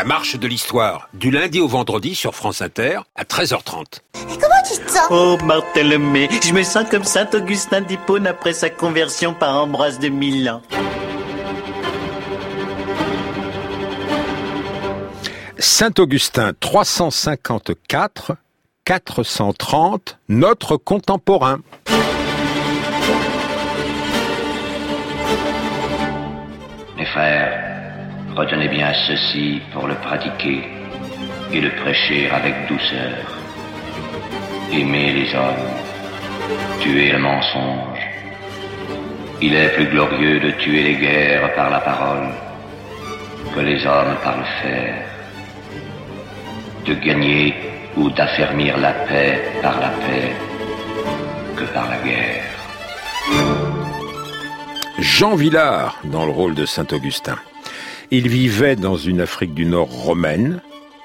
marche de l'histoire, du lundi au vendredi sur France Inter, à 13h30. Mais comment tu te sens ? Oh, Barthélemy, je me sens comme Saint Augustin d'Hippone après sa conversion par Ambroise de Milan. Saint-Augustin 354-430, notre contemporain. Mes frères, retenez bien ceci pour le pratiquer et le prêcher avec douceur. Aimez les hommes, tuez le mensonge. Il est plus glorieux de tuer les guerres par la parole que les hommes par le fer, de gagner ou d'affermir la paix par la paix que par la guerre. Jean Vilar, dans le rôle de Saint-Augustin. Il vivait dans une Afrique du Nord romaine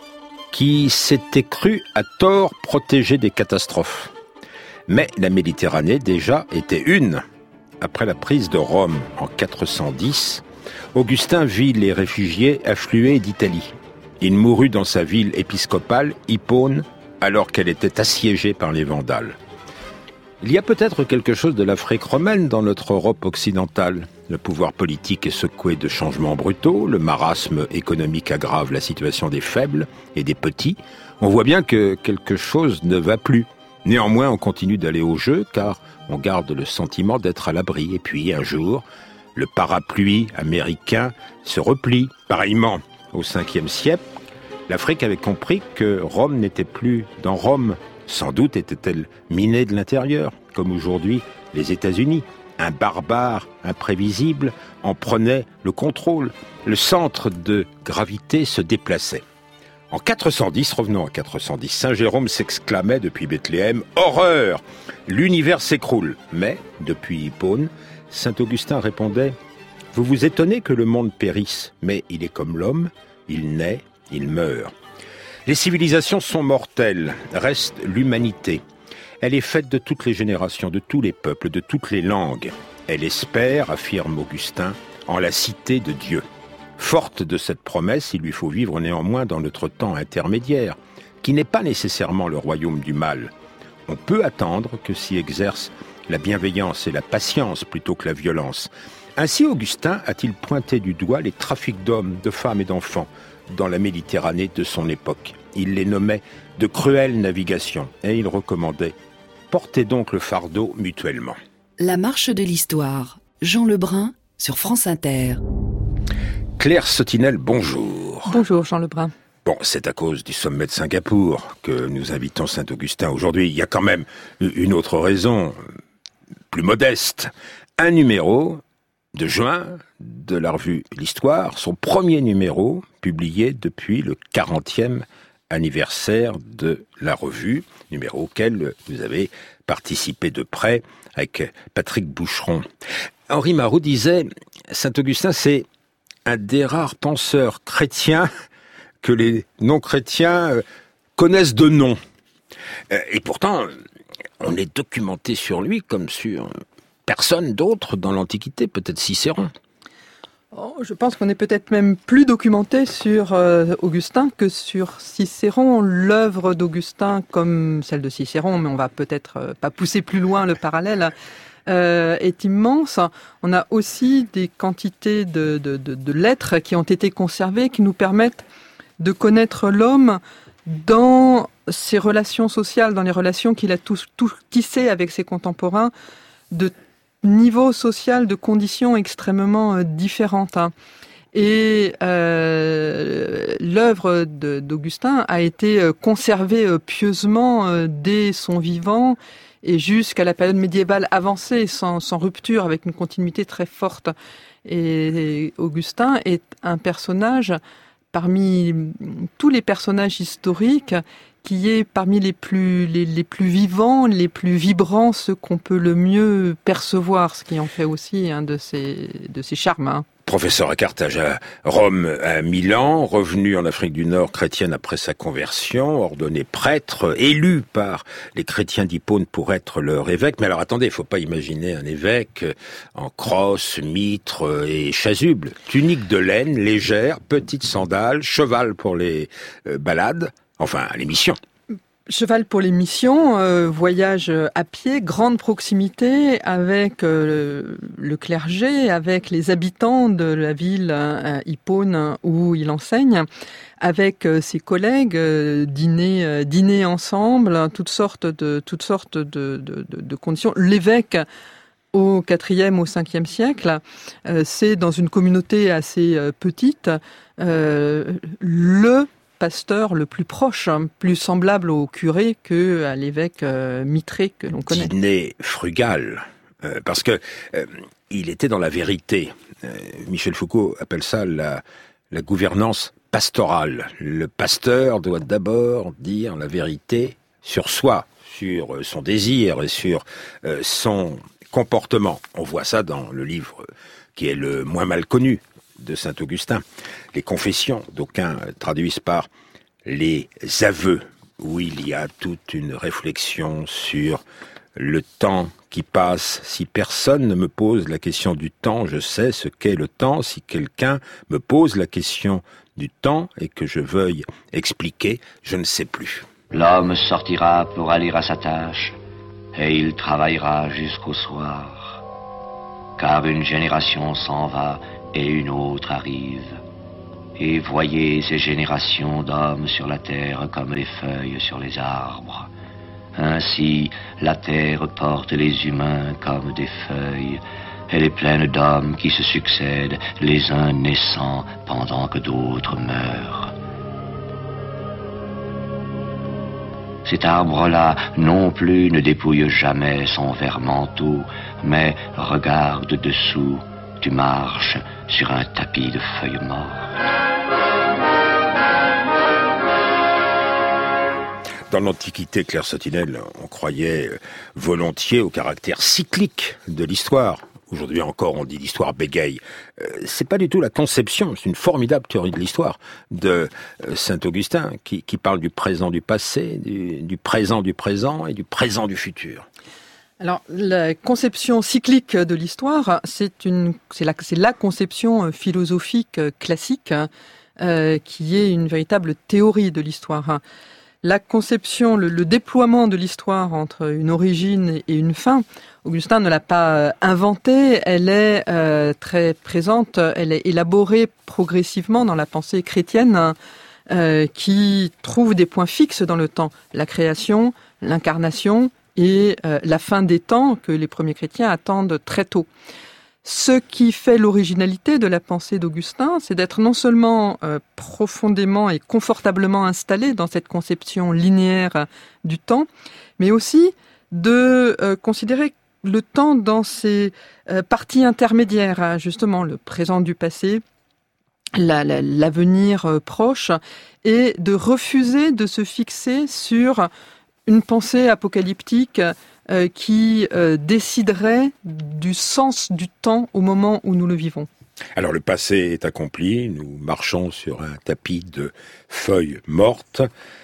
qui s'était crue à tort protégée des catastrophes. Mais la Méditerranée déjà était une. Après la prise de Rome en 410, Augustin vit les réfugiés affluer d'Italie. Il mourut dans sa ville épiscopale, Hippone, alors qu'elle était assiégée par les Vandales. Il y a peut-être quelque chose de l'Afrique romaine dans notre Europe occidentale. Le pouvoir politique est secoué de changements brutaux, le marasme économique aggrave la situation des faibles et des petits. On voit bien que quelque chose ne va plus. Néanmoins, on continue d'aller au jeu car on garde le sentiment d'être à l'abri. Et puis, un jour, le parapluie américain se replie. Pareillement, au 5e siècle, l'Afrique avait compris que Rome n'était plus dans Rome. Sans doute était-elle minée de l'intérieur, comme aujourd'hui les États-Unis. Un barbare imprévisible en prenait le contrôle. Le centre de gravité se déplaçait. En 410, revenons à 410, Saint Jérôme s'exclamait depuis Bethléem « Horreur ! L'univers s'écroule !» Mais, depuis Hippone, Saint Augustin répondait « Vous vous étonnez que le monde périsse, mais il est comme l'homme, il naît, il meurt. » Les civilisations sont mortelles, reste l'humanité. Elle est faite de toutes les générations, de tous les peuples, de toutes les langues. Elle espère, affirme Augustin, en la cité de Dieu. Forte de cette promesse, il lui faut vivre néanmoins dans notre temps intermédiaire, qui n'est pas nécessairement le royaume du mal. On peut attendre que s'y exerce la bienveillance et la patience plutôt que la violence. Ainsi, Augustin a-t-il pointé du doigt les trafics d'hommes, de femmes et d'enfants dans la Méditerranée de son époque. Il les nommait de cruelles navigations et il recommandait « Portez donc le fardeau mutuellement ». La marche de l'histoire, Jean Lebrun sur France Inter. Claire Sautinel, bonjour. Bonjour Jean Lebrun. Bon, c'est à cause du sommet de Singapour que nous invitons Saint-Augustin aujourd'hui. Il y a quand même une autre raison, plus modeste. Un numéro de juin de la revue L'Histoire, son premier numéro publié depuis le 40e anniversaire de la revue, numéro auquel vous avez participé de près avec Patrick Boucheron. Henri Marot disait « Saint-Augustin, c'est un des rares penseurs chrétiens que les non-chrétiens connaissent de nom. » Et pourtant, on est documenté sur lui comme sur personne d'autre dans l'Antiquité, peut-être Cicéron. Oh, je pense qu'on est peut-être même plus documenté sur Augustin que sur Cicéron. L'œuvre d'Augustin, comme celle de Cicéron, mais on va peut-être pas pousser plus loin le parallèle, est immense. On a aussi des quantités de lettres qui ont été conservées, qui nous permettent de connaître l'homme dans ses relations sociales, dans les relations qu'il a tout tissées avec ses contemporains, de niveau social, de conditions extrêmement différentes. Et l'œuvre d'Augustin a été conservée pieusement dès son vivant et jusqu'à la période médiévale avancée, sans rupture, avec une continuité très forte. Et Augustin est un personnage, parmi tous les personnages historiques, qui est parmi les plus vivants, les plus vibrants, ceux qu'on peut le mieux percevoir, ce qui en fait aussi un de ses charmes. professeur à Carthage, à Rome, à Milan, revenu en Afrique du Nord chrétienne après sa conversion, ordonné prêtre, élu par les chrétiens d'Hippone pour être leur évêque. Mais alors attendez, il ne faut pas imaginer un évêque en crosse, mitre et chasuble. Tunique de laine, légère, petites sandales, cheval pour les balades, enfin les missions. Cheval pour les missions, voyage à pied, grande proximité avec le clergé, avec les habitants de la ville Hippone où il enseigne, avec ses collègues, dîner ensemble, toutes sortes de conditions. L'évêque au IVe, au Ve siècle, c'est dans une communauté assez petite, le pasteur le plus proche, plus semblable au curé que à l'évêque mitré que l'on connaît. Dîner frugal, parce que il était dans la vérité. Michel Foucault appelle ça la gouvernance pastorale. Le pasteur doit d'abord dire la vérité sur soi, sur son désir et sur son comportement. On voit ça dans le livre qui est le moins mal connu de Saint-Augustin, les confessions, d'aucuns traduisent par les aveux, où il y a toute une réflexion sur le temps qui passe. Si personne ne me pose la question du temps, je sais ce qu'est le temps. Si quelqu'un me pose la question du temps et que je veuille expliquer, je ne sais plus. L'homme sortira pour aller à sa tâche, et il travaillera jusqu'au soir. Car une génération s'en va, et une autre arrive. Et voyez ces générations d'hommes sur la terre comme les feuilles sur les arbres. Ainsi, la terre porte les humains comme des feuilles. Elle est pleine d'hommes qui se succèdent, les uns naissant pendant que d'autres meurent. Cet arbre-là, non plus ne dépouille jamais son vert manteau, mais regarde dessous. Tu marches sur un tapis de feuilles mortes. Dans l'Antiquité, Claire Sautinel, on croyait volontiers au caractère cyclique de l'histoire. Aujourd'hui encore, on dit l'histoire bégaye. C'est pas du tout la conception, c'est une formidable théorie de l'histoire de Saint-Augustin qui parle du présent du passé, du présent du présent et du présent du futur. Alors, la conception cyclique de l'histoire, c'est la conception philosophique classique qui est une véritable théorie de l'histoire. La conception, le déploiement de l'histoire entre une origine et une fin, Augustin ne l'a pas inventée, elle est très présente, elle est élaborée progressivement dans la pensée chrétienne qui trouve des points fixes dans le temps. La création, l'incarnation, et la fin des temps que les premiers chrétiens attendent très tôt. Ce qui fait l'originalité de la pensée d'Augustin, c'est d'être non seulement profondément et confortablement installé dans cette conception linéaire du temps, mais aussi de considérer le temps dans ses parties intermédiaires, justement le présent du passé, l'avenir proche, et de refuser de se fixer sur une pensée apocalyptique qui déciderait du sens du temps au moment où nous le vivons. Alors le passé est accompli, nous marchons sur un tapis de feuilles mortes.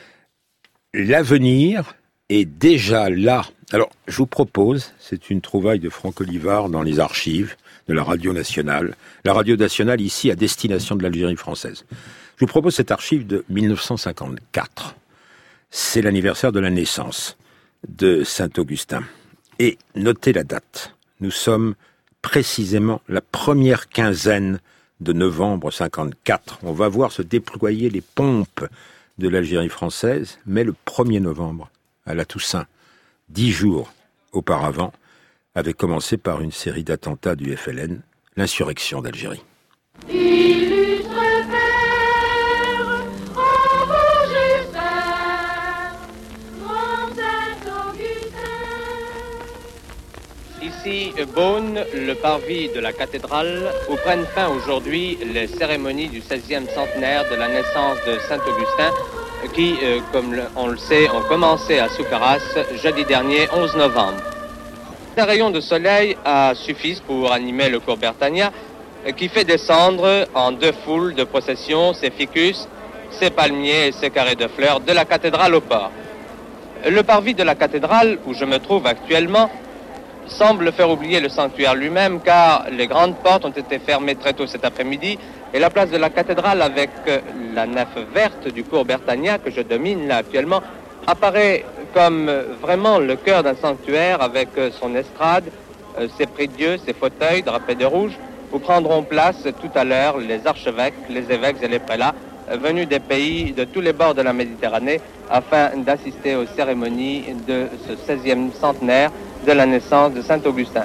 L'avenir est déjà là. Alors je vous propose, c'est une trouvaille de Franck Olivard dans les archives de la Radio Nationale. La Radio Nationale ici à destination de l'Algérie française. Je vous propose cette archive de 1954. C'est l'anniversaire de la naissance de Saint-Augustin. Et notez la date. Nous sommes précisément la première quinzaine de novembre 54. On va voir se déployer les pompes de l'Algérie française, mais le 1er novembre, à la Toussaint, 10 jours auparavant, avait commencé par une série d'attentats du FLN, l'insurrection d'Algérie. Ici, Beaune, le parvis de la cathédrale, où prennent fin aujourd'hui les cérémonies du 16e centenaire de la naissance de Saint-Augustin, qui, comme on le sait, ont commencé à Soukaras jeudi dernier, 11 novembre. Un rayon de soleil a suffi pour animer le cours Bertagna, qui fait descendre en 2 foules de procession ces ficus, ces palmiers et ces carrés de fleurs de la cathédrale au port. Le parvis de la cathédrale, où je me trouve actuellement, semble faire oublier le sanctuaire lui-même, car les grandes portes ont été fermées très tôt cet après-midi et la place de la cathédrale, avec la nef verte du cours Bertagna que je domine là actuellement, apparaît comme vraiment le cœur d'un sanctuaire, avec son estrade, ses prie-dieux, ses fauteuils drapés de rouge, où prendront place tout à l'heure les archevêques, les évêques et les prélats venus des pays de tous les bords de la Méditerranée afin d'assister aux cérémonies de ce 16e centenaire de la naissance de Saint Augustin.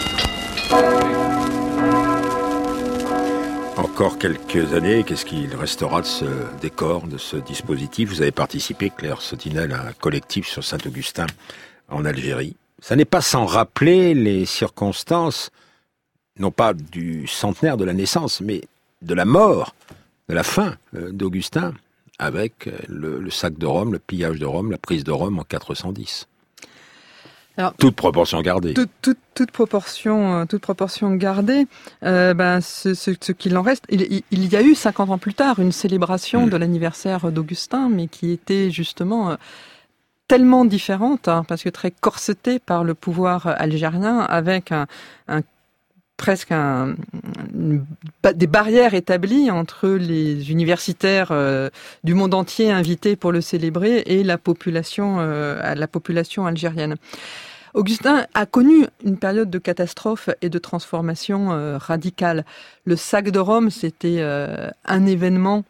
Encore quelques années, qu'est-ce qu'il restera de ce décor, de ce dispositif? Vous avez participé, Claire Sautinel, à un collectif sur Saint-Augustin en Algérie. Ça n'est pas sans rappeler les circonstances, non pas du centenaire de la naissance, mais de la mort, de la fin d'Augustin, avec le sac de Rome, le pillage de Rome, la prise de Rome en 410. Alors, toute proportion gardée. Toute proportion gardée. Ce qu'il en reste, il y a eu 50 ans plus tard une célébration de l'anniversaire d'Augustin, mais qui était justement tellement différente, parce que très corsetée par le pouvoir algérien, avec presque des barrières établies entre les universitaires du monde entier invités pour le célébrer et la population algérienne. Augustin a connu une période de catastrophe et de transformation radicale. Le sac de Rome, c'était un événement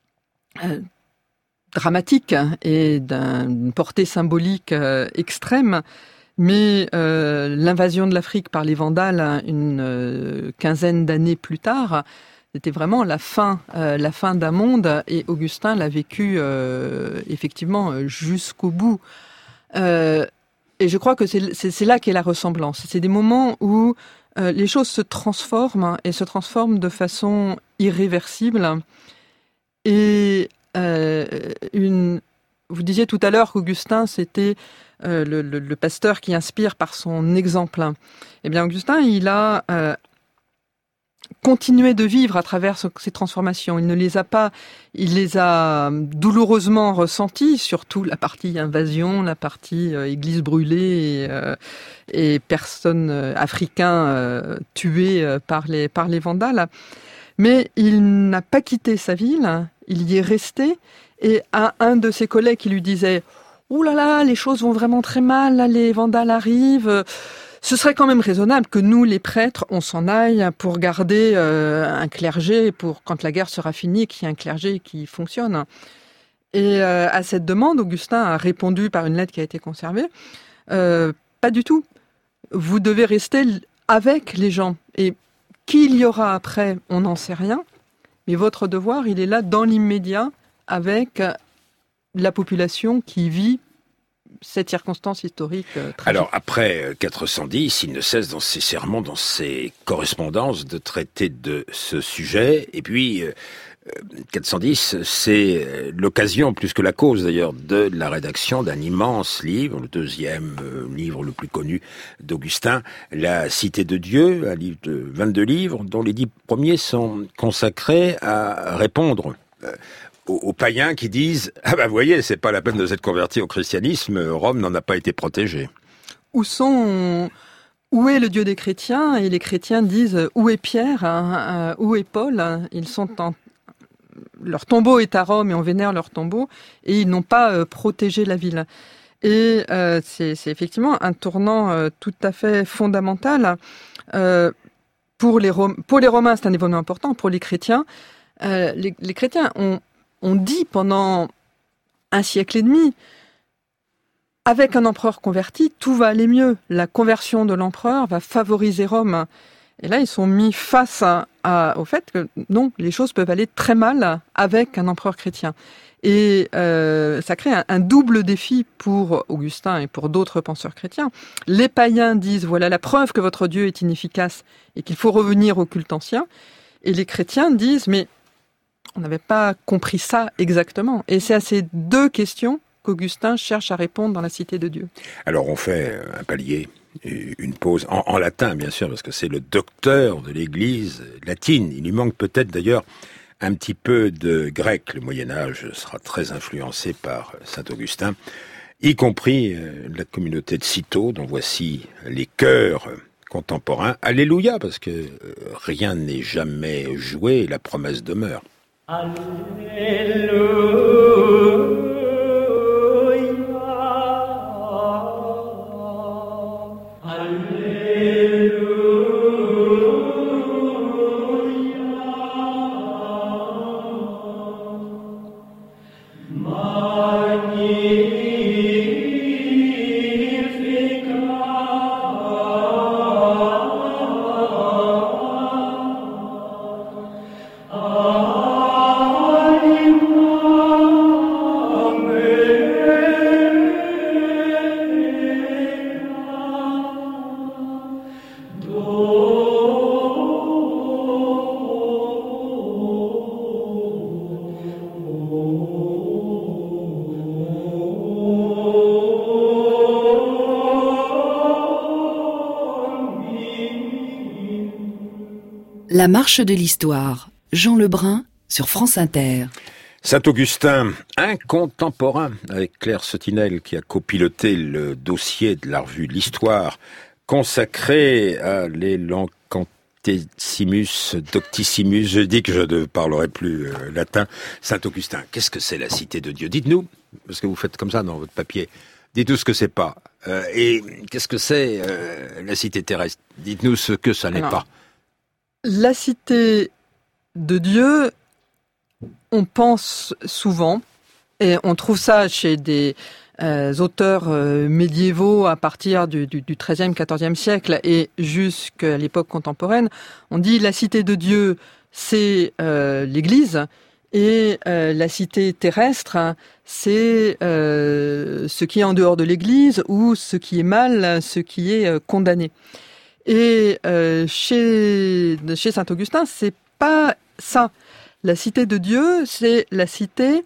dramatique et d'une portée symbolique extrême. Mais l'invasion de l'Afrique par les Vandales, une quinzaine d'années plus tard, c'était vraiment la fin d'un monde, et Augustin l'a vécu effectivement jusqu'au bout. Et je crois que c'est là qu'est la ressemblance. C'est des moments où les choses se transforment, et se transforment de façon irréversible. Et vous disiez tout à l'heure qu'Augustin, c'était le pasteur qui inspire par son exemple. Eh bien, Augustin, il a continué de vivre à travers ces transformations. Il les a douloureusement ressenties, surtout la partie invasion, la partie église brûlée et personnes africains tués par les Vandales. Mais il n'a pas quitté sa ville, il y est resté, et à un de ses collègues qui lui disait « Ouh là là, les choses vont vraiment très mal, là, les Vandales arrivent. Ce serait quand même raisonnable que nous, les prêtres, on s'en aille pour garder un clergé, pour quand la guerre sera finie, qu'il y ait un clergé qui fonctionne. » Et à cette demande, Augustin a répondu par une lettre qui a été conservée « Pas du tout. Vous devez rester avec les gens. Et qui il y aura après, on n'en sait rien. Mais votre devoir, il est là dans l'immédiat avec la population qui vit cette circonstance historique tragique. » Alors, après 410, il ne cesse dans ses sermons, dans ses correspondances, de traiter de ce sujet. Et puis, 410, c'est l'occasion, plus que la cause d'ailleurs, de la rédaction d'un immense livre, le deuxième livre le plus connu d'Augustin, La Cité de Dieu, un livre de 22 livres, dont les 10 premiers sont consacrés à répondre aux païens qui disent « Ah ben vous voyez, c'est pas la peine de s'être converti au christianisme, Rome n'en a pas été protégée. » Où est le Dieu des chrétiens? Et les chrétiens disent « Où est Pierre? Où est Paul ?» Ils sont leur tombeau est à Rome et on vénère leur tombeau, et ils n'ont pas protégé la ville. Et c'est effectivement un tournant tout à fait fondamental. Pour les Romains, c'est un événement important. Pour les chrétiens, les chrétiens ont dit pendant un siècle et demi, avec un empereur converti, tout va aller mieux. La conversion de l'empereur va favoriser Rome. Et là, ils sont mis face au fait que non, les choses peuvent aller très mal avec un empereur chrétien. Et ça crée un double défi pour Augustin et pour d'autres penseurs chrétiens. Les païens disent, voilà la preuve que votre Dieu est inefficace et qu'il faut revenir au culte ancien. Et les chrétiens disent, mais on n'avait pas compris ça exactement. Et c'est à ces deux questions qu'Augustin cherche à répondre dans la Cité de Dieu. Alors on fait un palier, une pause, en latin bien sûr, parce que c'est le docteur de l'Église latine. Il lui manque peut-être d'ailleurs un petit peu de grec. Le Moyen-Âge sera très influencé par saint Augustin, y compris la communauté de Cîteaux, dont voici les chœurs contemporains. Alléluia, parce que rien n'est jamais joué, la promesse demeure. Alléluia. La marche de l'histoire, Jean Lebrun sur France Inter. Saint-Augustin, un contemporain avec Claire Sotinel qui a copiloté le dossier de la revue L'Histoire consacré à l'Elenchantesimus Doctissimus. Je dis que je ne parlerai plus latin. Saint-Augustin, qu'est-ce que c'est la Cité de Dieu? Dites-nous, parce que vous faites comme ça dans votre papier. Dites-nous ce que c'est pas. Et qu'est-ce que c'est la Cité terrestre? Dites-nous ce que ça n'est pas. La Cité de Dieu, on pense souvent, et on trouve ça chez des auteurs médiévaux à partir du XIIIe, XIVe siècle et jusqu'à l'époque contemporaine, on dit la Cité de Dieu, c'est l'Église, et la cité terrestre, c'est ce qui est en dehors de l'Église ou ce qui est mal, ce qui est condamné. Et chez Saint-Augustin, c'est pas ça. La cité de Dieu, c'est la cité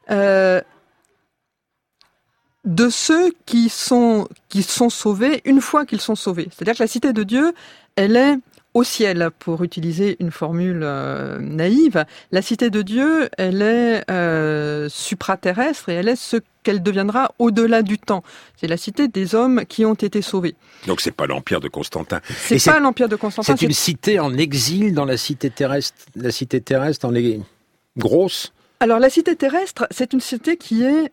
de ceux qui sont sauvés une fois qu'ils sont sauvés. C'est-à-dire que la cité de Dieu, elle est au ciel, pour utiliser une formule naïve. La cité de Dieu, elle est supraterrestre et elle est ce qu'elle deviendra au-delà du temps. C'est la cité des hommes qui ont été sauvés. Donc c'est pas l'empire de Constantin. C'est pas l'empire de Constantin. C'est une cité en exil dans la cité terrestre. La cité terrestre en est grosse. Alors la cité terrestre, c'est une cité qui est...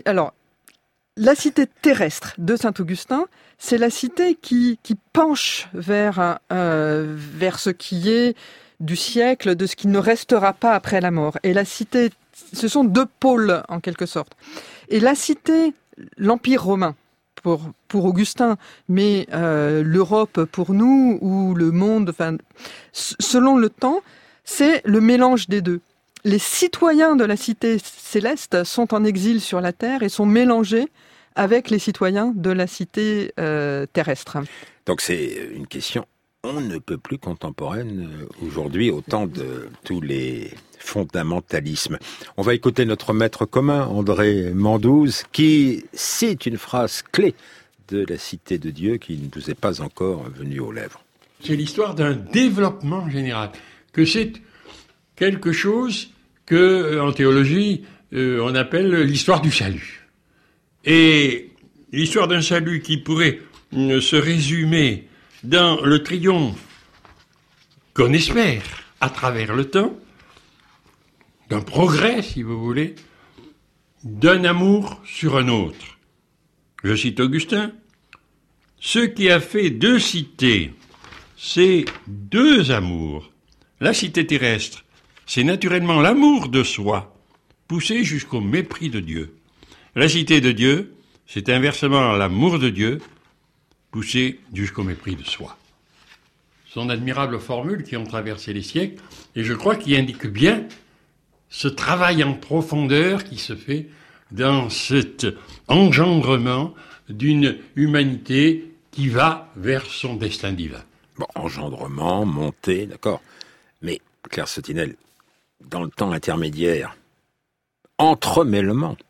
La cité terrestre de Saint-Augustin, c'est la cité qui penche vers ce qui est du siècle, de ce qui ne restera pas après la mort. Et la cité, ce sont deux pôles en quelque sorte. Et la cité, l'Empire romain pour Augustin, mais l'Europe pour nous, ou le monde, enfin, selon le temps, c'est le mélange des deux. Les citoyens de la cité céleste sont en exil sur la terre et sont mélangés avec les citoyens de la cité terrestre. Donc c'est une question on ne peut plus contemporaine aujourd'hui au temps de tous les fondamentalismes. On va écouter notre maître commun, André Mandouze, qui cite une phrase clé de la Cité de Dieu qui ne nous est pas encore venue aux lèvres. C'est l'histoire d'un développement général, que c'est quelque chose que, en théologie, on appelle l'histoire du salut. Et l'histoire d'un salut qui pourrait se résumer dans le triomphe qu'on espère à travers le temps, d'un progrès, si vous voulez, d'un amour sur un autre. Je cite Augustin, « Ce qui a fait deux cités, c'est deux amours. La cité terrestre, c'est naturellement l'amour de soi, poussé jusqu'au mépris de Dieu. La cité de Dieu, c'est inversement l'amour de Dieu, poussé jusqu'au mépris de soi. » Ce sont d'admirables formules qui ont traversé les siècles, et je crois qu'ils indiquent bien ce travail en profondeur qui se fait dans cet engendrement d'une humanité qui va vers son destin divin. Bon, engendrement, montée, d'accord. Mais, Claire Sotinel, dans le temps intermédiaire, entremêlement,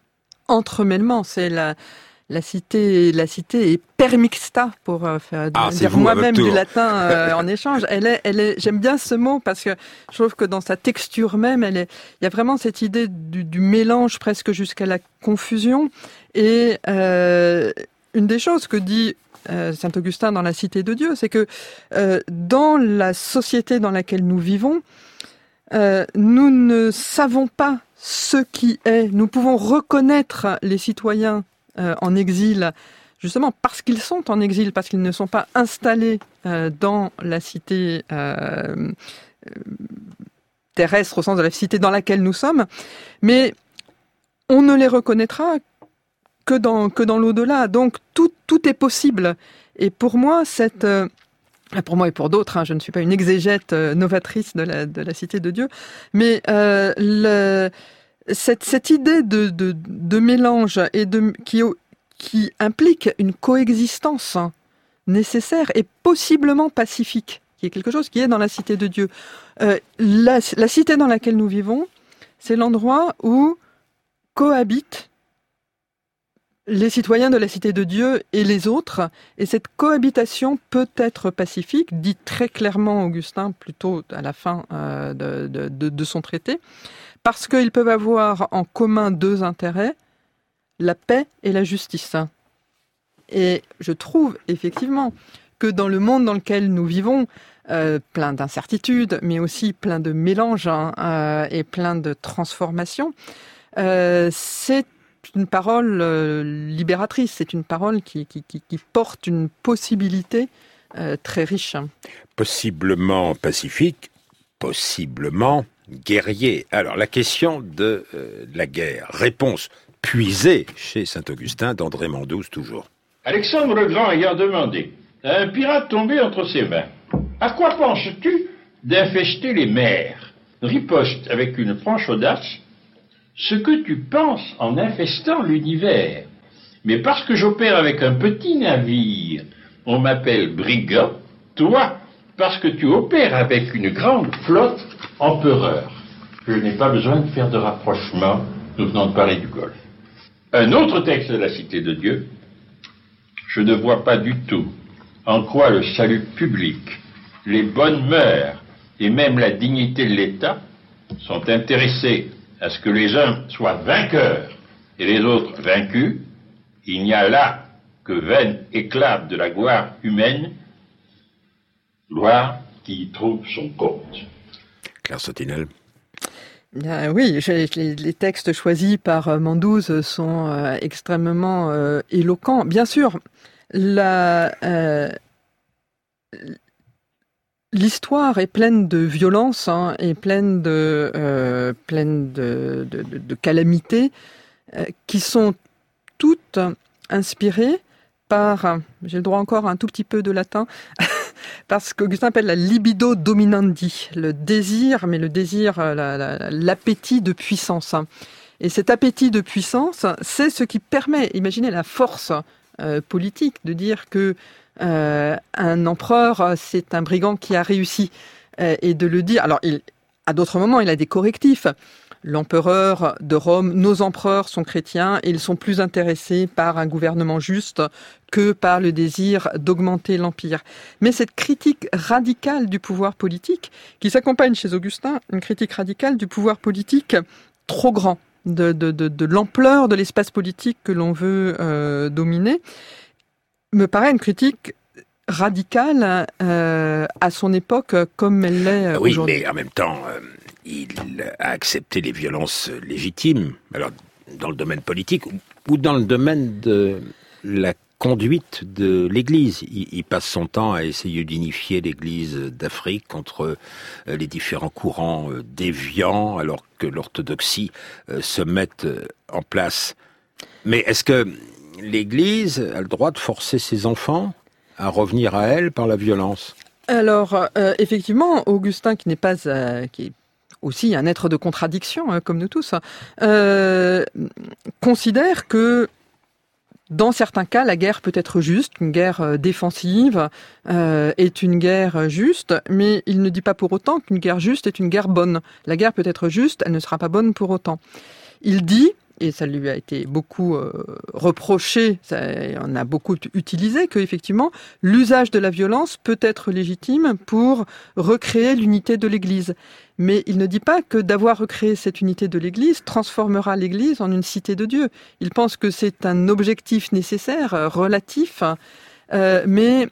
entremêlement. C'est la cité est permixta, pour dire moi-même du latin en échange. Elle est, j'aime bien ce mot parce que je trouve que dans sa texture même, il y a vraiment cette idée du mélange presque jusqu'à la confusion. Et une des choses que dit Saint Augustin dans la Cité de Dieu, c'est que dans la société dans laquelle nous vivons, nous ne savons pas ce qui est. Nous pouvons reconnaître les citoyens en exil, justement parce qu'ils sont en exil, parce qu'ils ne sont pas installés dans la cité terrestre, au sens de la cité dans laquelle nous sommes, mais on ne les reconnaîtra que dans l'au-delà. Donc tout est possible. Et pour moi, pour moi et pour d'autres, je ne suis pas une exégète novatrice de la Cité de Dieu, mais cette idée de mélange et qui implique une coexistence nécessaire et possiblement pacifique, qui est quelque chose qui est dans la Cité de Dieu. La cité dans laquelle nous vivons, c'est l'endroit où cohabitent les citoyens de la Cité de Dieu et les autres, et cette cohabitation peut être pacifique, dit très clairement Augustin, plutôt à la fin de son traité, parce qu'ils peuvent avoir en commun deux intérêts, la paix et la justice. Et je trouve effectivement que dans le monde dans lequel nous vivons, plein d'incertitudes, mais aussi plein de mélanges et plein de transformations, c'est une parole libératrice, c'est une parole qui porte une possibilité très riche. Possiblement pacifique, possiblement guerrier. Alors, la question de la guerre. Réponse puisée chez Saint-Augustin d'André Mandouze, toujours. Alexandre le Grand ayant demandé à un pirate tombé entre ses mains, « À quoi penses-tu d'infester les mers ?» Riposte avec une franche audace, « Ce que tu penses en infestant l'univers. Mais parce que j'opère avec un petit navire, on m'appelle brigand, toi, parce que tu opères avec une grande flotte, empereur. » Je n'ai pas besoin de faire de rapprochement, nous venons de parler du Golfe. Un autre texte de la Cité de Dieu, je ne vois pas du tout en quoi le salut public, les bonnes mœurs et même la dignité de l'État sont intéressés à ce que les uns soient vainqueurs et les autres vaincus. Il n'y a là que vaine éclate de la gloire humaine, gloire qui y trouve son compte. Claire Sautinel. Oui, les textes choisis par Mandouze sont extrêmement éloquents. Bien sûr, l'histoire est pleine de violence et pleine de calamités qui sont toutes inspirées par, j'ai le droit encore à un tout petit peu de latin, parce qu'Augustin appelle la libido dominandi, le désir, mais le désir, l'appétit de puissance. Et cet appétit de puissance, c'est ce qui permet, imaginez la force politique de dire que un empereur, c'est un brigand qui a réussi, et de le dire. Alors, à d'autres moments, il a des correctifs. L'empereur de Rome, nos empereurs sont chrétiens et ils sont plus intéressés par un gouvernement juste que par le désir d'augmenter l'empire. Mais cette critique radicale du pouvoir politique, qui s'accompagne chez Augustin, une critique radicale du pouvoir politique trop grand, de l'ampleur de l'espace politique que l'on veut dominer, me paraît une critique radicale à son époque comme elle l'est oui, aujourd'hui. Oui, mais en même temps, il a accepté les violences légitimes, alors dans le domaine politique ou dans le domaine de la conduite de l'Église. Il passe son temps à essayer d'unifier l'Église d'Afrique contre les différents courants déviants, alors que l'orthodoxie se met en place. Mais est-ce que l'Église a le droit de forcer ses enfants à revenir à elle par la violence ? Alors, effectivement, Augustin, qui est aussi un être de contradiction, comme nous tous, considère que dans certains cas, la guerre peut être juste, une guerre défensive est une guerre juste, mais il ne dit pas pour autant qu'une guerre juste est une guerre bonne. La guerre peut être juste, elle ne sera pas bonne pour autant. Il dit, et ça lui a été beaucoup reproché, on a beaucoup utilisé, que effectivement l'usage de la violence peut être légitime pour recréer l'unité de l'Église. Mais il ne dit pas que d'avoir recréé cette unité de l'Église transformera l'Église en une cité de Dieu. Il pense que c'est un objectif nécessaire, relatif, mais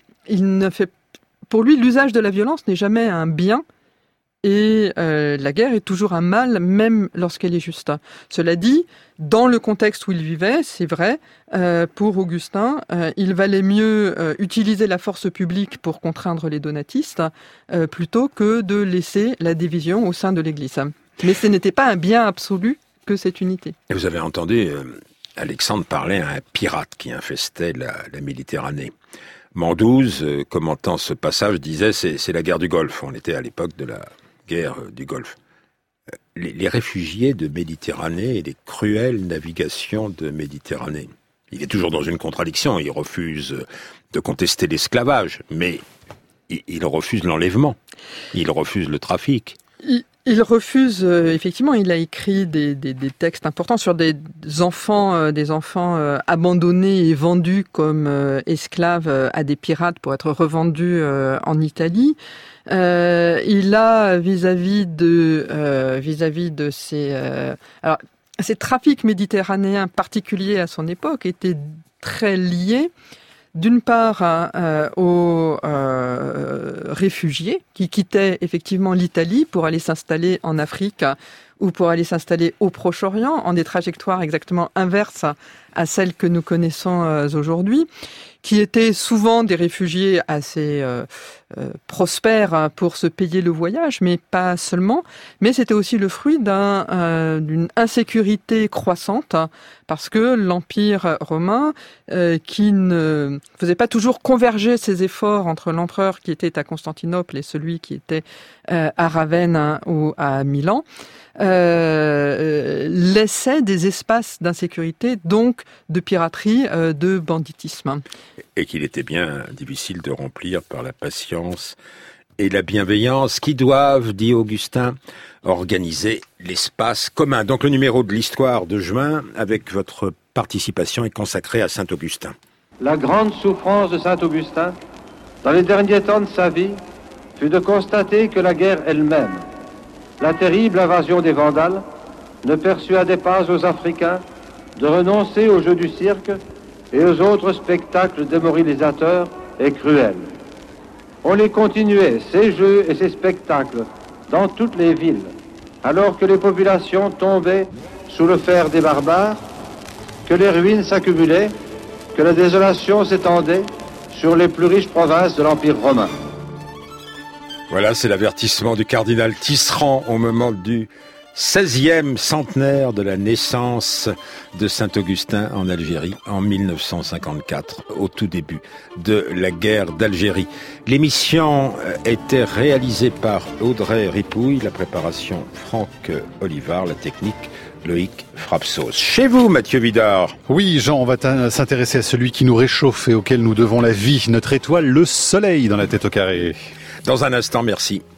pour lui, l'usage de la violence n'est jamais un bien. Et la guerre est toujours un mal, même lorsqu'elle est juste. Cela dit, dans le contexte où il vivait, c'est vrai, pour Augustin, il valait mieux utiliser la force publique pour contraindre les donatistes, plutôt que de laisser la division au sein de l'Église. Mais ce n'était pas un bien absolu que cette unité. Et vous avez entendu Alexandre parler à un pirate qui infestait la Méditerranée. Mandouze, commentant ce passage, disait c'est la guerre du Golfe. On était à l'époque de la guerre du Golfe. Les réfugiés de Méditerranée et les cruelles navigations de Méditerranée. Il est toujours dans une contradiction. Il refuse de contester l'esclavage, mais il refuse l'enlèvement. Il refuse le trafic. Il refuse, effectivement, il a écrit des textes importants sur des enfants abandonnés et vendus comme esclaves à des pirates pour être revendus en Italie. Il a vis-à-vis de ces trafics méditerranéens particuliers à son époque étaient très liés. D'une part, aux réfugiés qui quittaient effectivement l'Italie pour aller s'installer en Afrique ou pour aller s'installer au Proche-Orient, en des trajectoires exactement inverses à celles que nous connaissons aujourd'hui, qui étaient souvent des réfugiés assez prospères pour se payer le voyage, mais pas seulement. Mais c'était aussi le fruit d'une insécurité croissante, parce que l'Empire romain, qui ne faisait pas toujours converger ses efforts entre l'empereur qui était à Constantinople et celui qui était à Ravenne ou à Milan, laissait des espaces d'insécurité, donc de piraterie, de banditisme. Et qu'il était bien difficile de remplir par la patience et la bienveillance qui doivent, dit Augustin, organiser l'espace commun. Donc le numéro de l'histoire de juin, avec votre participation, est consacré à Saint-Augustin. La grande souffrance de Saint-Augustin, dans les derniers temps de sa vie, fut de constater que la guerre elle-même, la terrible invasion des Vandales, ne persuadait pas aux Africains de renoncer aux jeux du cirque et aux autres spectacles démoralisateurs et cruels. On les continuait, ces jeux et ces spectacles, dans toutes les villes, alors que les populations tombaient sous le fer des barbares, que les ruines s'accumulaient, que la désolation s'étendait sur les plus riches provinces de l'Empire romain. Voilà, c'est l'avertissement du cardinal Tisserand au moment du 16e centenaire de la naissance de Saint-Augustin en Algérie en 1954, au tout début de la guerre d'Algérie. L'émission était réalisée par Audrey Ripouille, la préparation Franck Olivard, la technique Loïc Frapsos. Chez vous, Mathieu Vidard. Oui, Jean, on va s'intéresser à celui qui nous réchauffe et auquel nous devons la vie, notre étoile, le soleil dans la tête au carré. Dans un instant, merci.